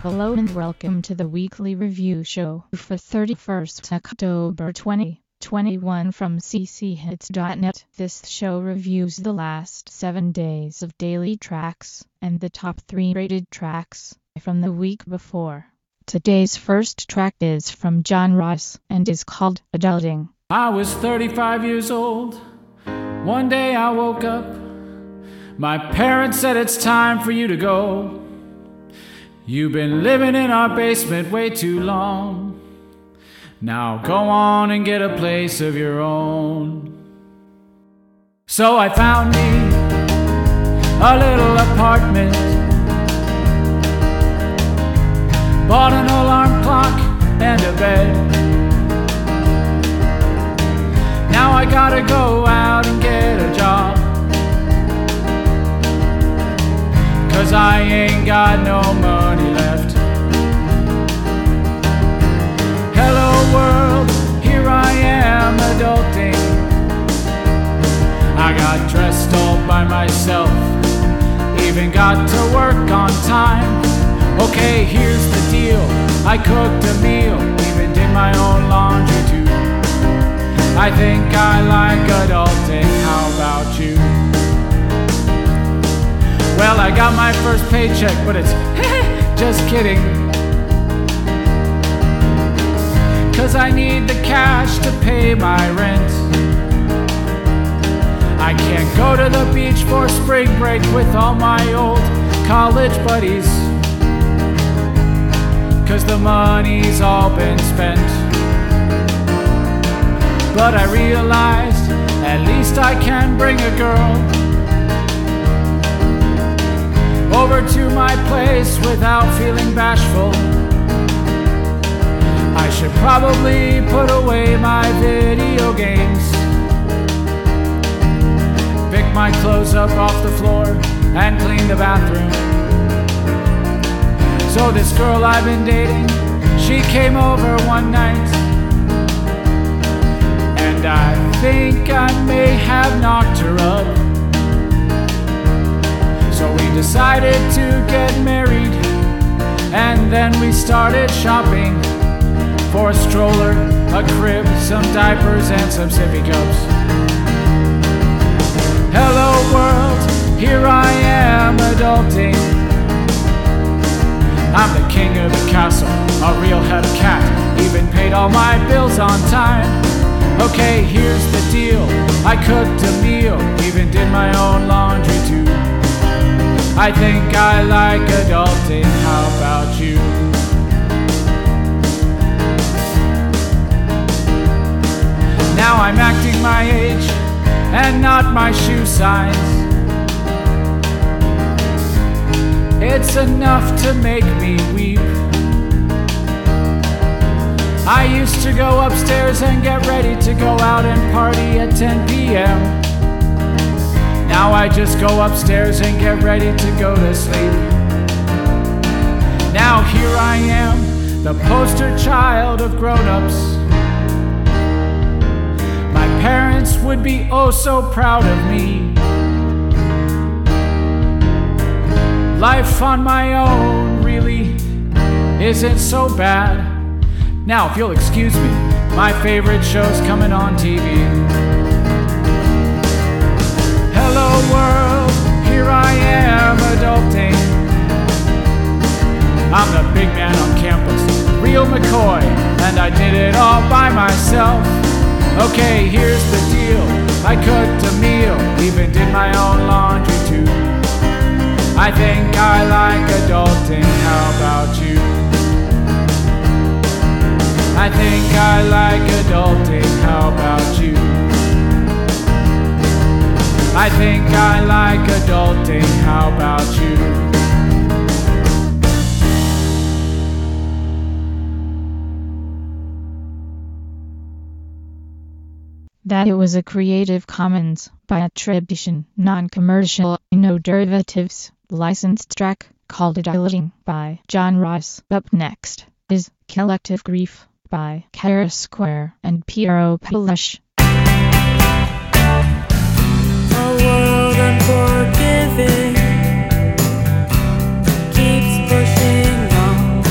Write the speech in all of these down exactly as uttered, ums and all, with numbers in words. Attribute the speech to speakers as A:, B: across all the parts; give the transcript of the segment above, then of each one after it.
A: Hello and welcome to the weekly review show for thirty-first October twenty twenty-one from c c hits dot net. This show reviews the last seven days of daily tracks and the top three rated tracks from the week before. Today's first track is from John Ross and is called Adulting.
B: I was thirty-five years old. One day I woke up. My parents said it's time for you to go. You've been living in our basement way too long. Now go on and get a place of your own. So I found me a little apartment, bought an alarm clock and a bed. Now I gotta go out and get a job, 'cause I ain't got no money left. Hello world, here I am adulting. I got dressed all by myself, even got to work on time. Okay, here's the deal, I cooked a meal, even did my own laundry too. I think I like adulting, how about you? Well, I got my first paycheck, but it's just kidding, 'cause I need the cash to pay my rent. I can't go to the beach for spring break with all my old college buddies, 'cause the money's all been spent. But I realized at least I can bring a girl over to my place without feeling bashful. I should probably put away my video games, pick my clothes up off the floor and clean the bathroom. So this girl I've been dating, she came over one night, and I think I may have knocked her up. So we decided to get married, and then we started shopping for a stroller, a crib, some diapers, and some sippy cups. Hello world, here I am adulting. I'm the king of the castle, a real head of cat, even paid all my bills on time. Okay, here's the deal, I cooked a meal, even did my own laundry too. I think I like adulting, how about you? Now I'm acting my age and not my shoe size. It's enough to make me weep. I used to go upstairs and get ready to go out and party at ten p.m. Now I just go upstairs and get ready to go to sleep. Now here I am, the poster child of grown-ups. My parents would be oh so proud of me. Life on my own really isn't so bad. Now if you'll excuse me, my favorite show's coming on T V. Hello world, here I am adulting. I'm the big man on campus, real McCoy, and I did it all by myself. Okay, here's the deal, I cooked a meal, even did my own laundry too. I think I like adulting, how about you? I think I like adulting, how about you? I think I like adulting, how about you?
A: That it was a Creative Commons by attribution, non-commercial, no derivatives, licensed track called Adulting by John Ross. Up next is Collective Grief by Kara Square and Piero Palush.
C: A world unforgiving keeps pushing on.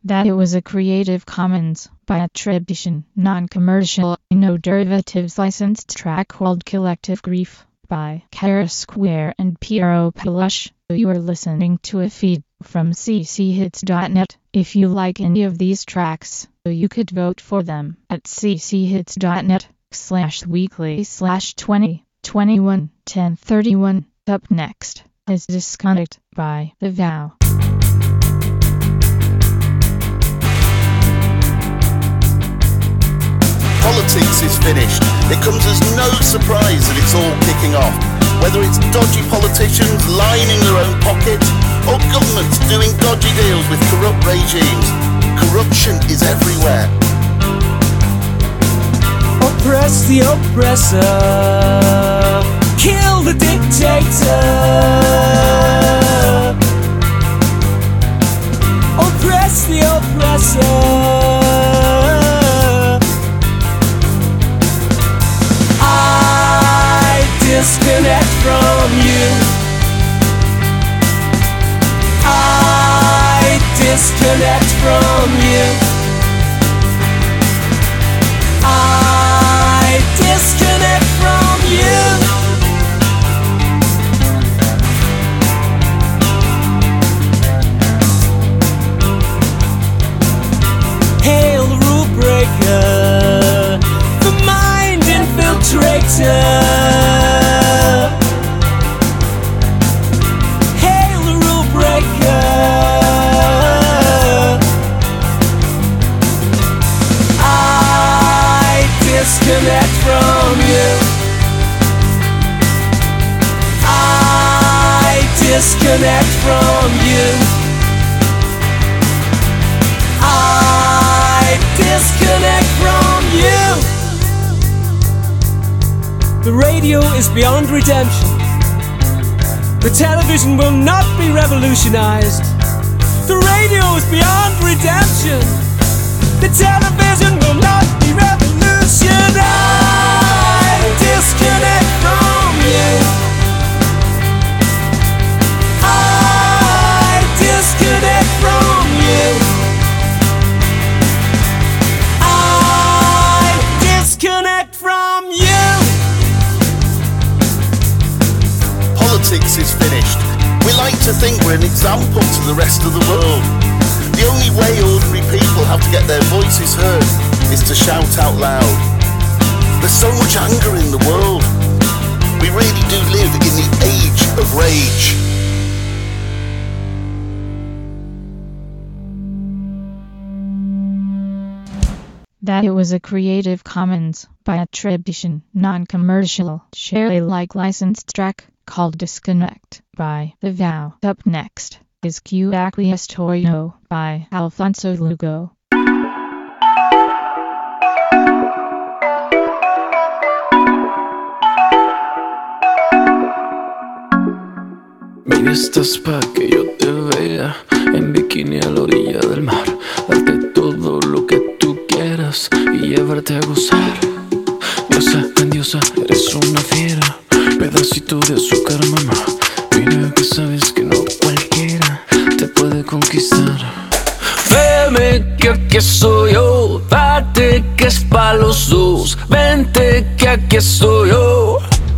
A: That it was a Creative Commons by attribution, non-commercial, no derivatives licensed track called Collective Grief by Kara Square and Piero Pelush. You are listening to a feed from c c hits dot net. If you like any of these tracks, you could vote for them at c c hits dot net slash weekly slash twenty twenty-one ten thirty-one. Up next is Disconnect by The Vow.
D: Politics is finished. It comes as no surprise that it's all kicking off. Whether it's dodgy politicians lining their own pockets or governments doing dodgy deals with corrupt regimes, corruption is everywhere.
C: Oppress the oppressor, kill the dictator. Oppress the oppressor. Disconnect from you. I disconnect from you. I disconnect from you. Hail the rule breaker, the mind infiltrator. Disconnect from you. I disconnect from you. I disconnect from you. The radio is beyond redemption. The television will not be revolutionized. The radio is beyond redemption. The television will not be revolutionized. I disconnect from you. I disconnect from you. I disconnect from you.
D: Politics is finished. We like to think we're an example to the rest of the world. The only way ordinary people have to get their voices heard is to shout out loud. There's so much anger in the world. We really do live in the age of rage.
A: That it was a Creative Commons by attribution, non-commercial, share Alike licensed track called Disconnect by The Vow. Up next is Q Acquiescatorio by Alfonso Lugo.
E: Baby, estás pa' que yo te vea en bikini a la orilla del mar, darte todo lo que tú quieras y llevarte a gozar. Diosa, grandiosa, eres una fiera, pedacito de azúcar, mamá. Mira que sabes que no cualquiera te puede conquistar. Veme que aquí estoy yo, date que es pa' los dos. Vente que aquí estoy yo.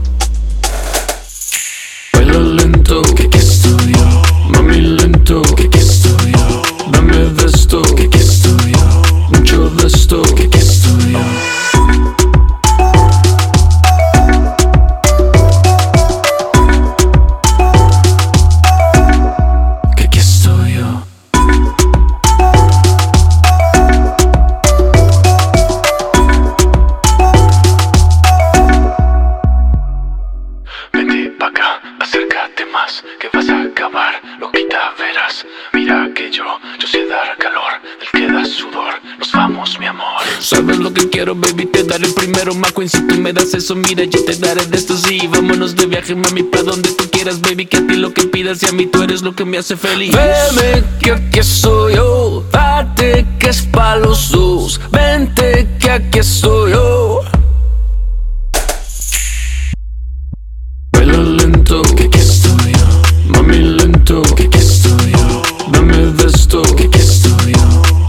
E: Baila lento, que aquí estoy yo. Mami lento, que aquí estoy yo. Dame de esto, que aquí estoy yo. Mucho de esto, que aquí estoy yo. Sabes lo que quiero, baby, te daré primero McQueen. Si tú me das eso, mira, yo te daré de esto, sí. Vámonos de viaje, mami, pa' donde tú quieras, baby. Que a ti lo que pidas y a mí tú eres lo que me hace feliz. Veme que aquí estoy yo, date que es pa' los dos. Vente que aquí estoy yo. Baila lento, que aquí estoy yo. Mami lento, que aquí estoy yo. Dame de esto, que aquí estoy yo.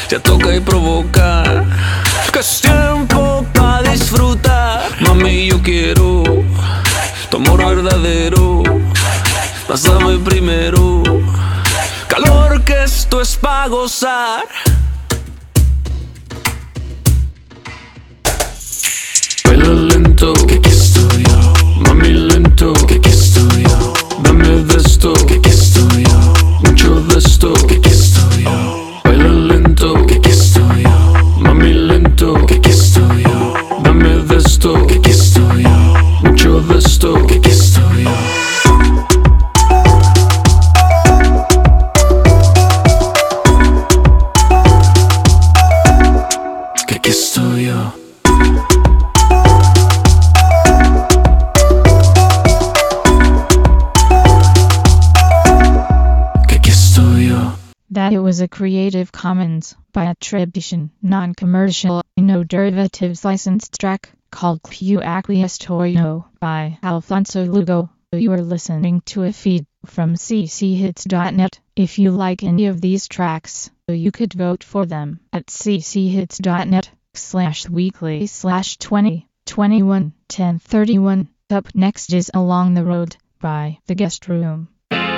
E: ya toca y provoca, que es tiempo pa' disfrutar. Mami, yo quiero tu amor verdadero, pásame primero, calor que esto es pa' gozar. Baila lento, que aquí estoy yo. Mami lento, que aquí estoy yo. Dame de esto, que aquí estoy yo. Mucho de esto, que aquí estoy yo. Baila lento, que aquí estoy yo. Mami lento, que aquí estoy yo. Dame de esto, que aquí estoy yo. Mucho de esto, que aquí estoy yo. Que aquí estoy yo.
A: That it was a Creative Commons by attribution, non-commercial, no derivatives licensed track called Q Aqueous Toyo by Alfonso Lugo. You are listening to a feed from c c hits dot net. If you like any of these tracks, you could vote for them at c c hits dot net slash weekly slash twenty twenty-one ten thirty-one. Up next is Along the Road by The Guest Room.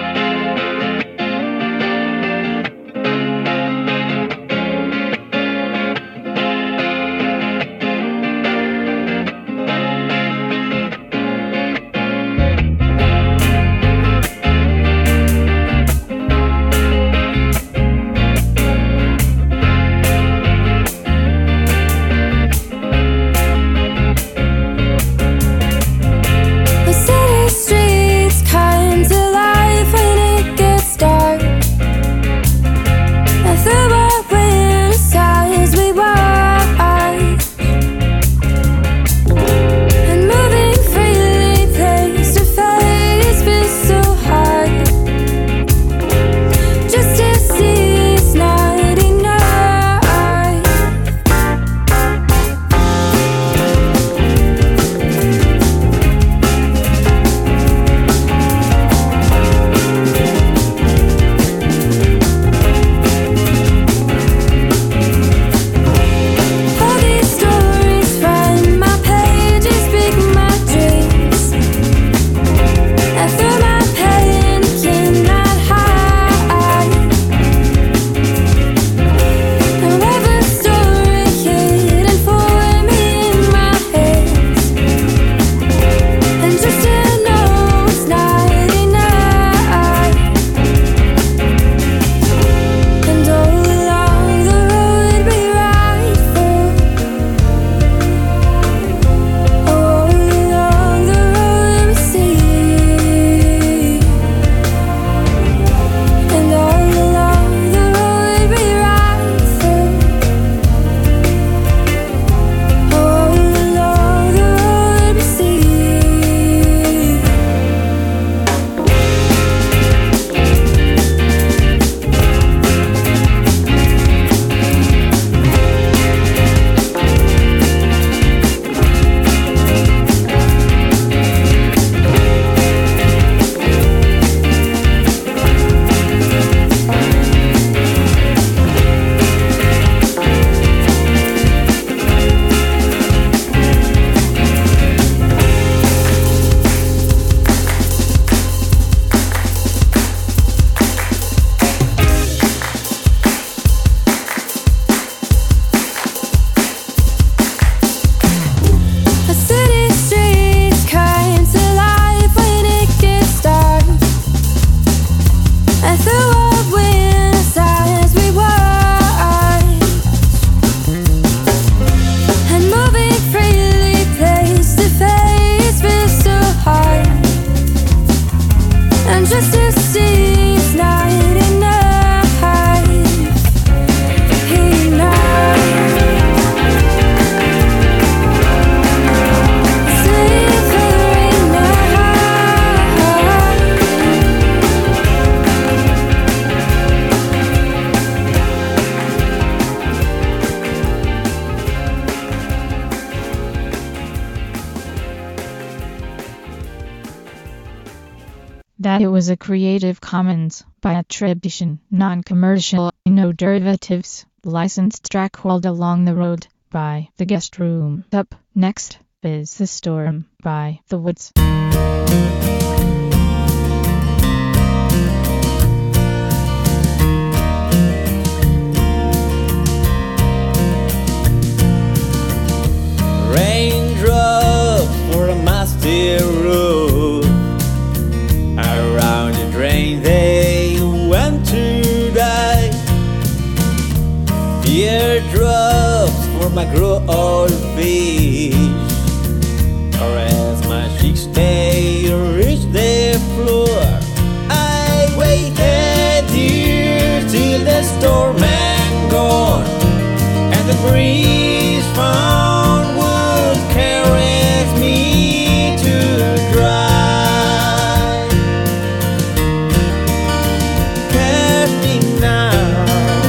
A: That it was a Creative Commons by attribution, non-commercial, no derivatives, licensed track called Along the Road by The Guest Room. Up next is The Storm by The Woods.
F: Raindrops for a master roof. Around the drain they went to die. Teardrops for my grown fish. Or as my cheeks they reach the floor. I waited years till the storm had gone, and the breeze found wood carries me to dry. Catch me now.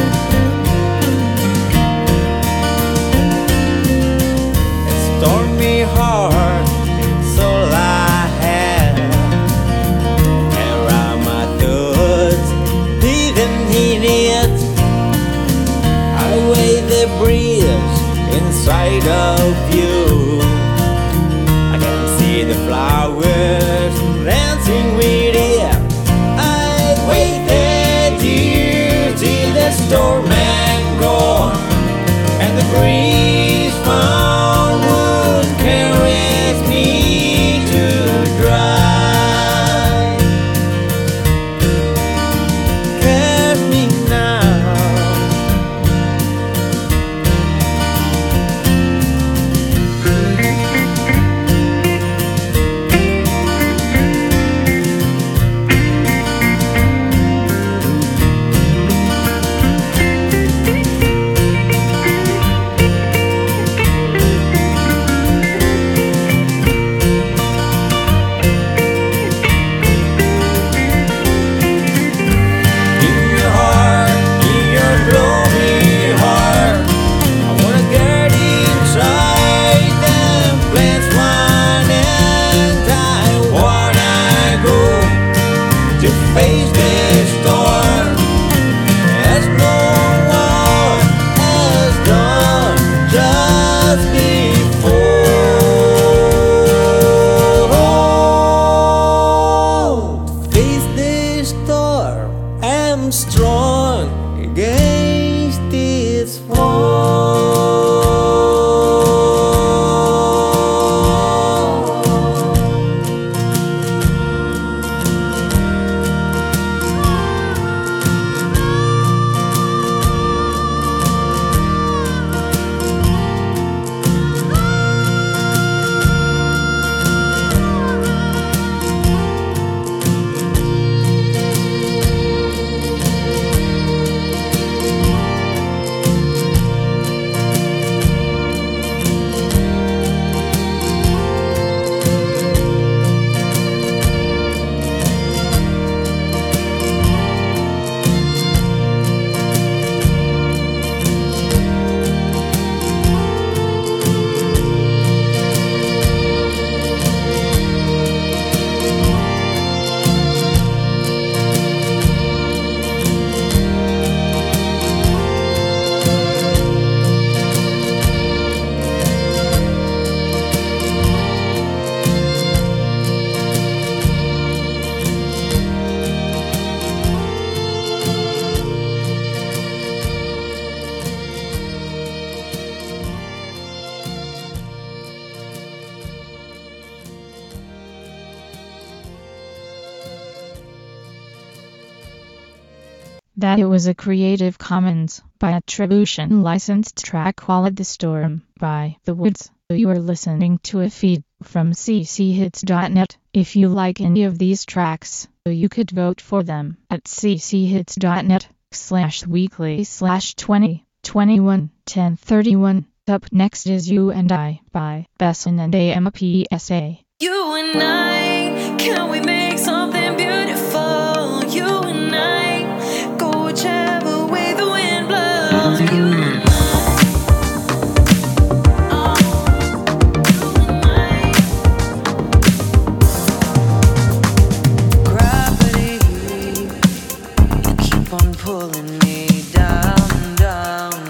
F: A stormy heart, it's all I have. Around my thoughts, hidden in it. I weigh the breeze inside of you. I can see the flowers dancing with it. I waited years till the storm had gone, and the breeze found wood carries me to dry. Catch me now. Face this storm as no one has done just before. Face this storm, I'm strong against its fall.
A: That it was a Creative Commons by attribution licensed track called The Storm by The Woods. You are listening to a feed from c c hits dot net. If you like any of these tracks, you could vote for them at c c hits dot net slash weekly slash twenty twenty-one ten thirty-one. Up next is You and I by Besson and A M P S A.
G: You and I, can we make something beautiful? You and I, go whichever way the wind blows. You and I, oh, you and I. Gravity, you keep on pulling me down, down.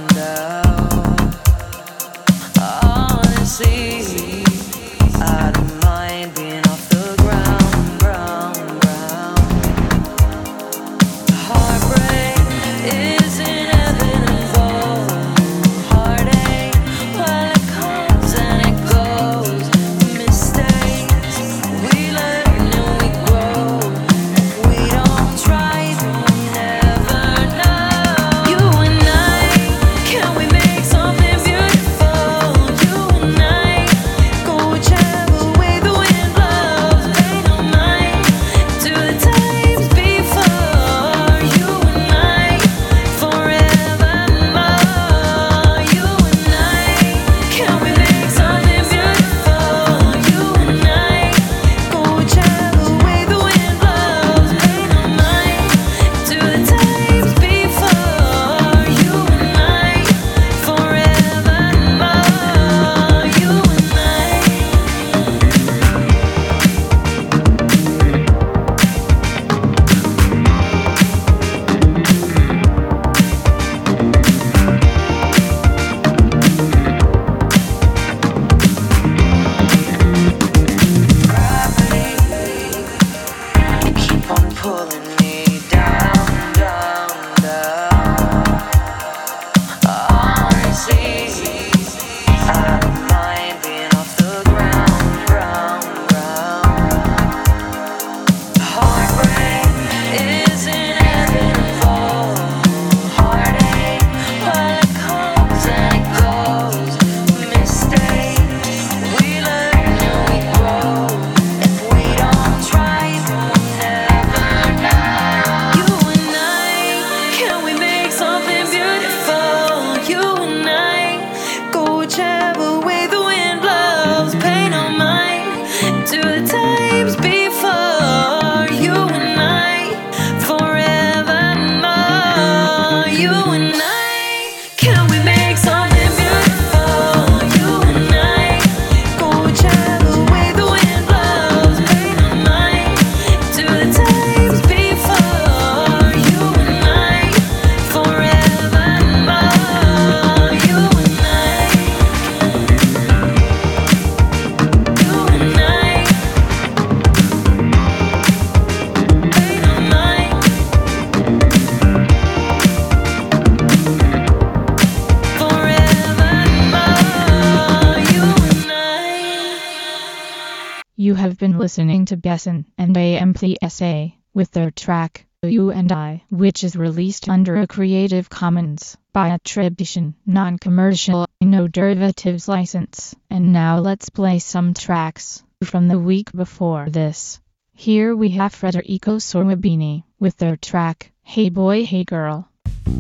A: You have been listening to Besson and A M P S A with their track You and I, which is released under a Creative Commons by attribution, non-commercial, no derivatives license. And now let's play some tracks from the week before this. Here we have Federico Sorwabini with their track Hey Boy Hey Girl.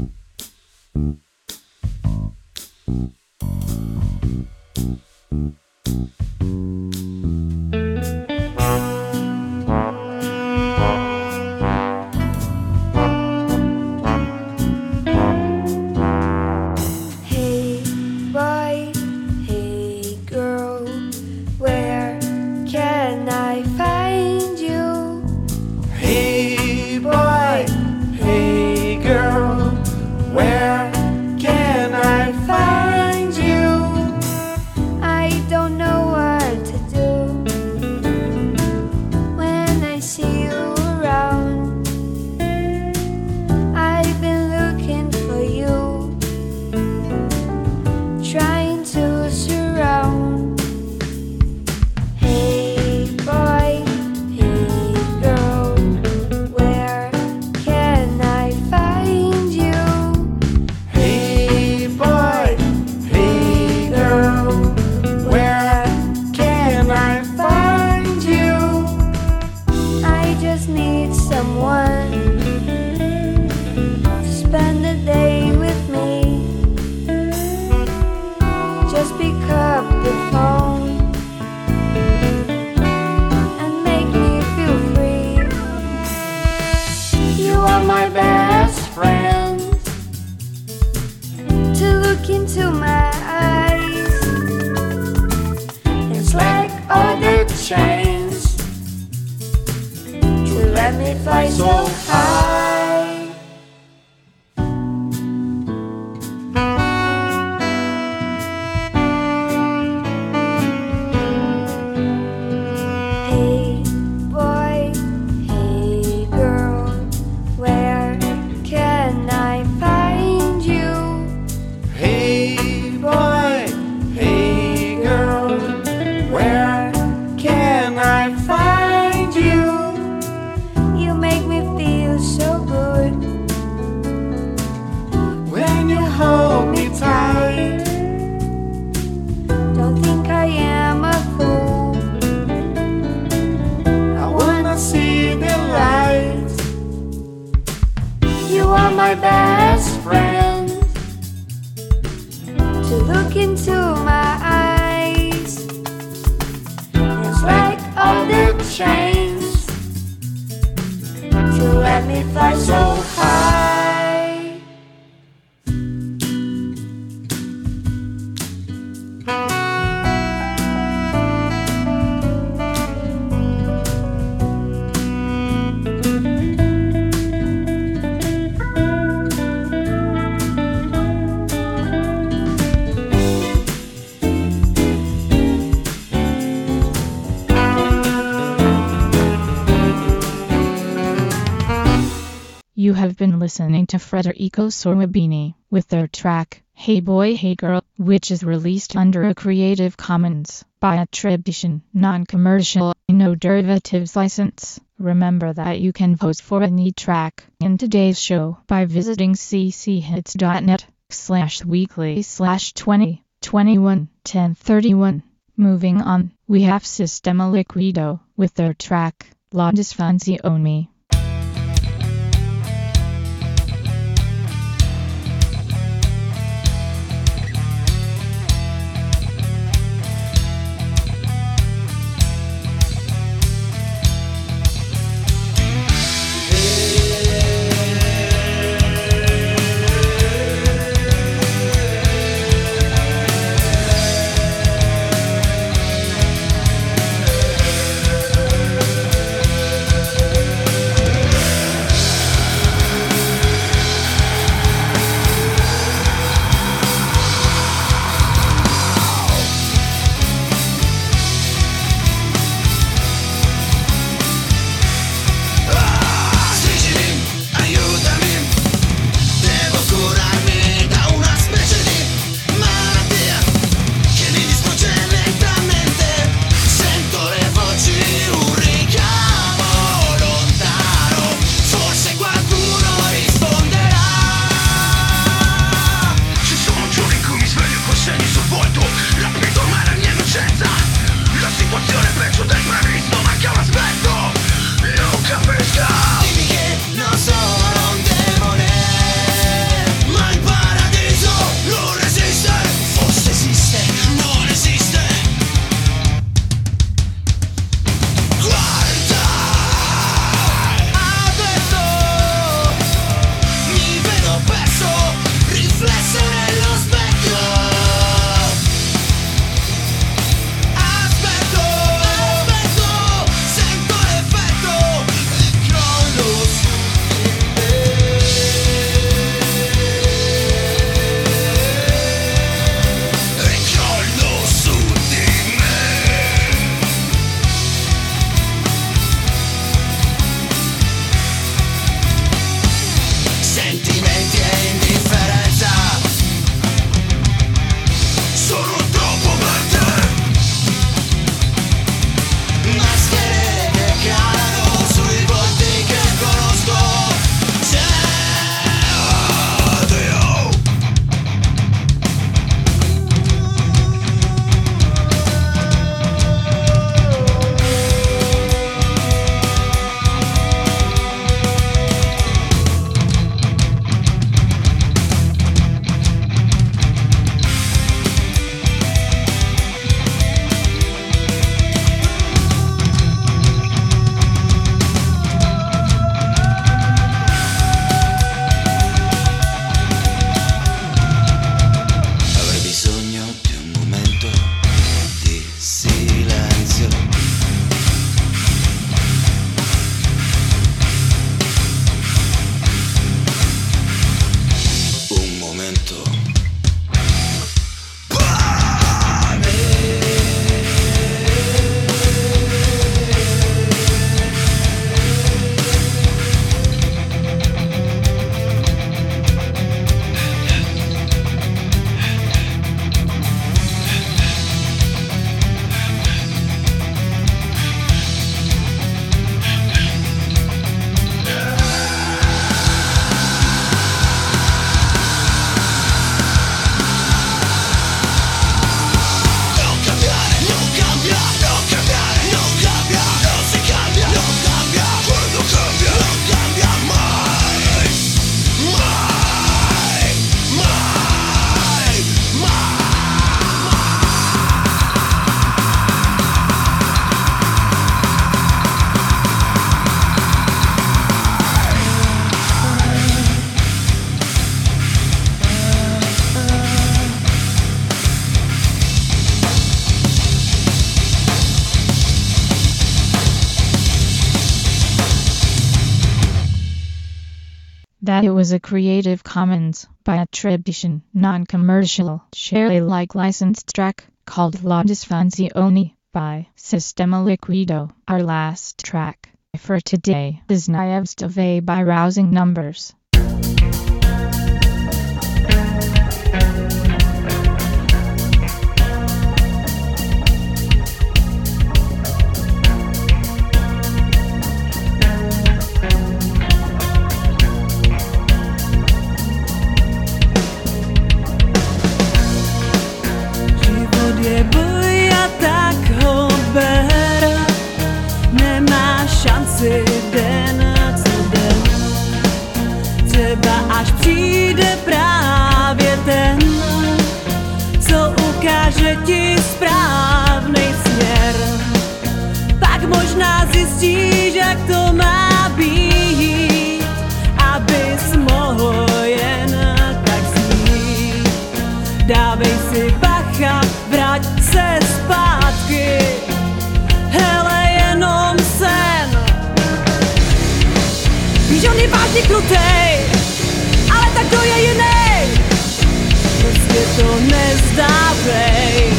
A: You have been listening to Federico Sorwabini with their track Hey Boy Hey Girl, which is released under a Creative Commons by attribution, non-commercial, no derivatives license. Remember that you can vote for any track in today's show by visiting cchits.net slash weekly slash 20 21 10 31. Moving on, we have Sistema Liquido with their track La Disfunzione. that it was a Creative Commons by attribution, non-commercial, share Alike licensed track called La Disfunzione by Sistema Liquido. Our last track for today is Naivstave by Rousing Numbers.
H: Den co den, třeba až přijde právě ten, co ukáže ti správnej směr. Pak možná zjistíš, jak to má být, abys mohl jen tak znít. Dávej si bacha, vrať se zpátky, hele jenom sen. Víš, on je vážně krutej, ale tak to je jiný. Prostě to nezdávej.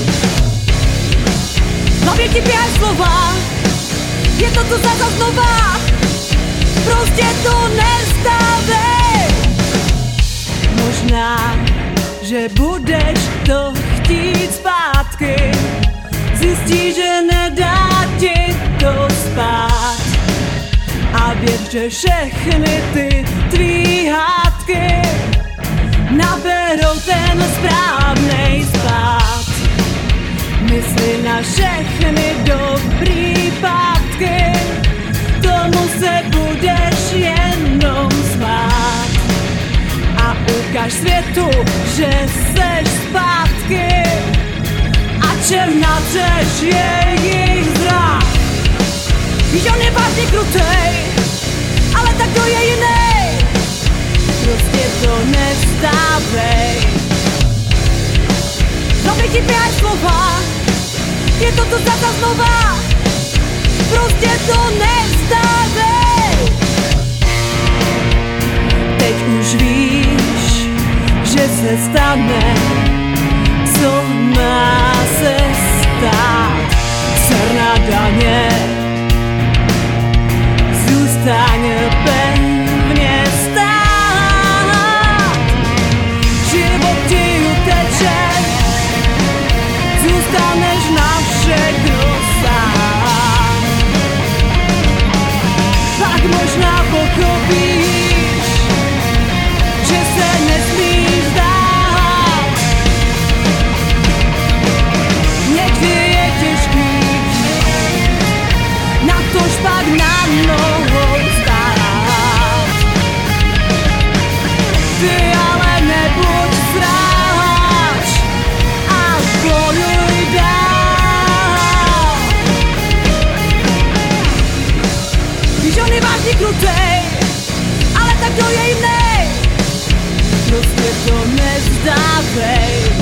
H: Hlavně ti běhají slova, je to tu zase znova. Prostě to nezdávej. Možná, že budeš to chtít zpátky, zjistíš, že nedá ti to spát. A věř, že všechny ty tvý hádky naberou ten správnej spát. Mysli na všechny dobrý pátky, tomu se budeš jenom smát. A ukáž světu, že seš zpátky a černá řeč je jejich zrak. Víš, on je vážně krutej, ale tak to je jiný. Prostě to nevzdávej. Hlavně ti běhají slova, je to tu zase znova. Prostě to nevzdávej. Teď už víš, že se stane, co má se stát. Černá daně zůstaň pevně stát. Život ti uteče, zůstaneš na všechno sám. Pak možná pochopíš, že se nesmíš vzdát. Někdy je těžký, natož pak na nohou stát. Ty ale nebuď sráč a bojuj dál. Víš, on je vážně krutej, ale tak to je jiný. Prostě to nevzdávej.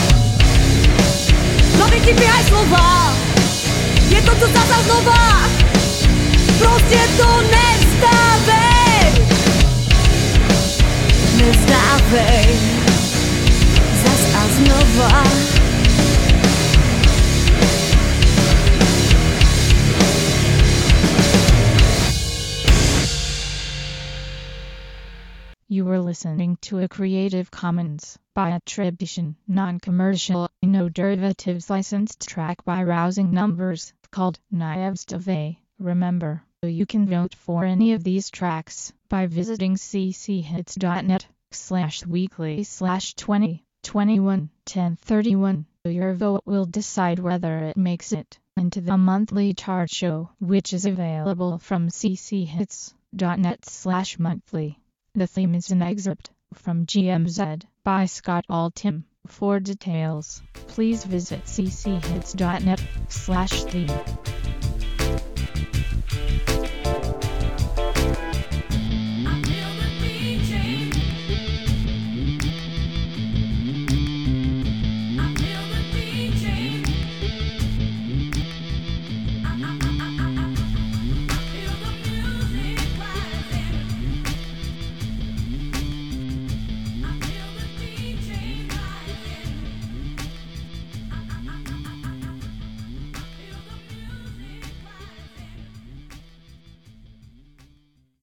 H: Hlavně ti běhají slova, je to tu zase znova. Prostě to nevzdávej. Nevzdávej. Zas a znova.
A: You were listening to a Creative Commons by attribution, non-commercial, no derivatives licensed track by Rousing Numbers called Naivstave. Remember, you can vote for any of these tracks by visiting cchits.net slash weekly slash 20 21 10 31. Your vote will decide whether it makes it into the monthly chart show, which is available from cchits.net slash monthly. The theme is an excerpt from G M Z by Scott Altham. For details, please visit cchits.net slash theme.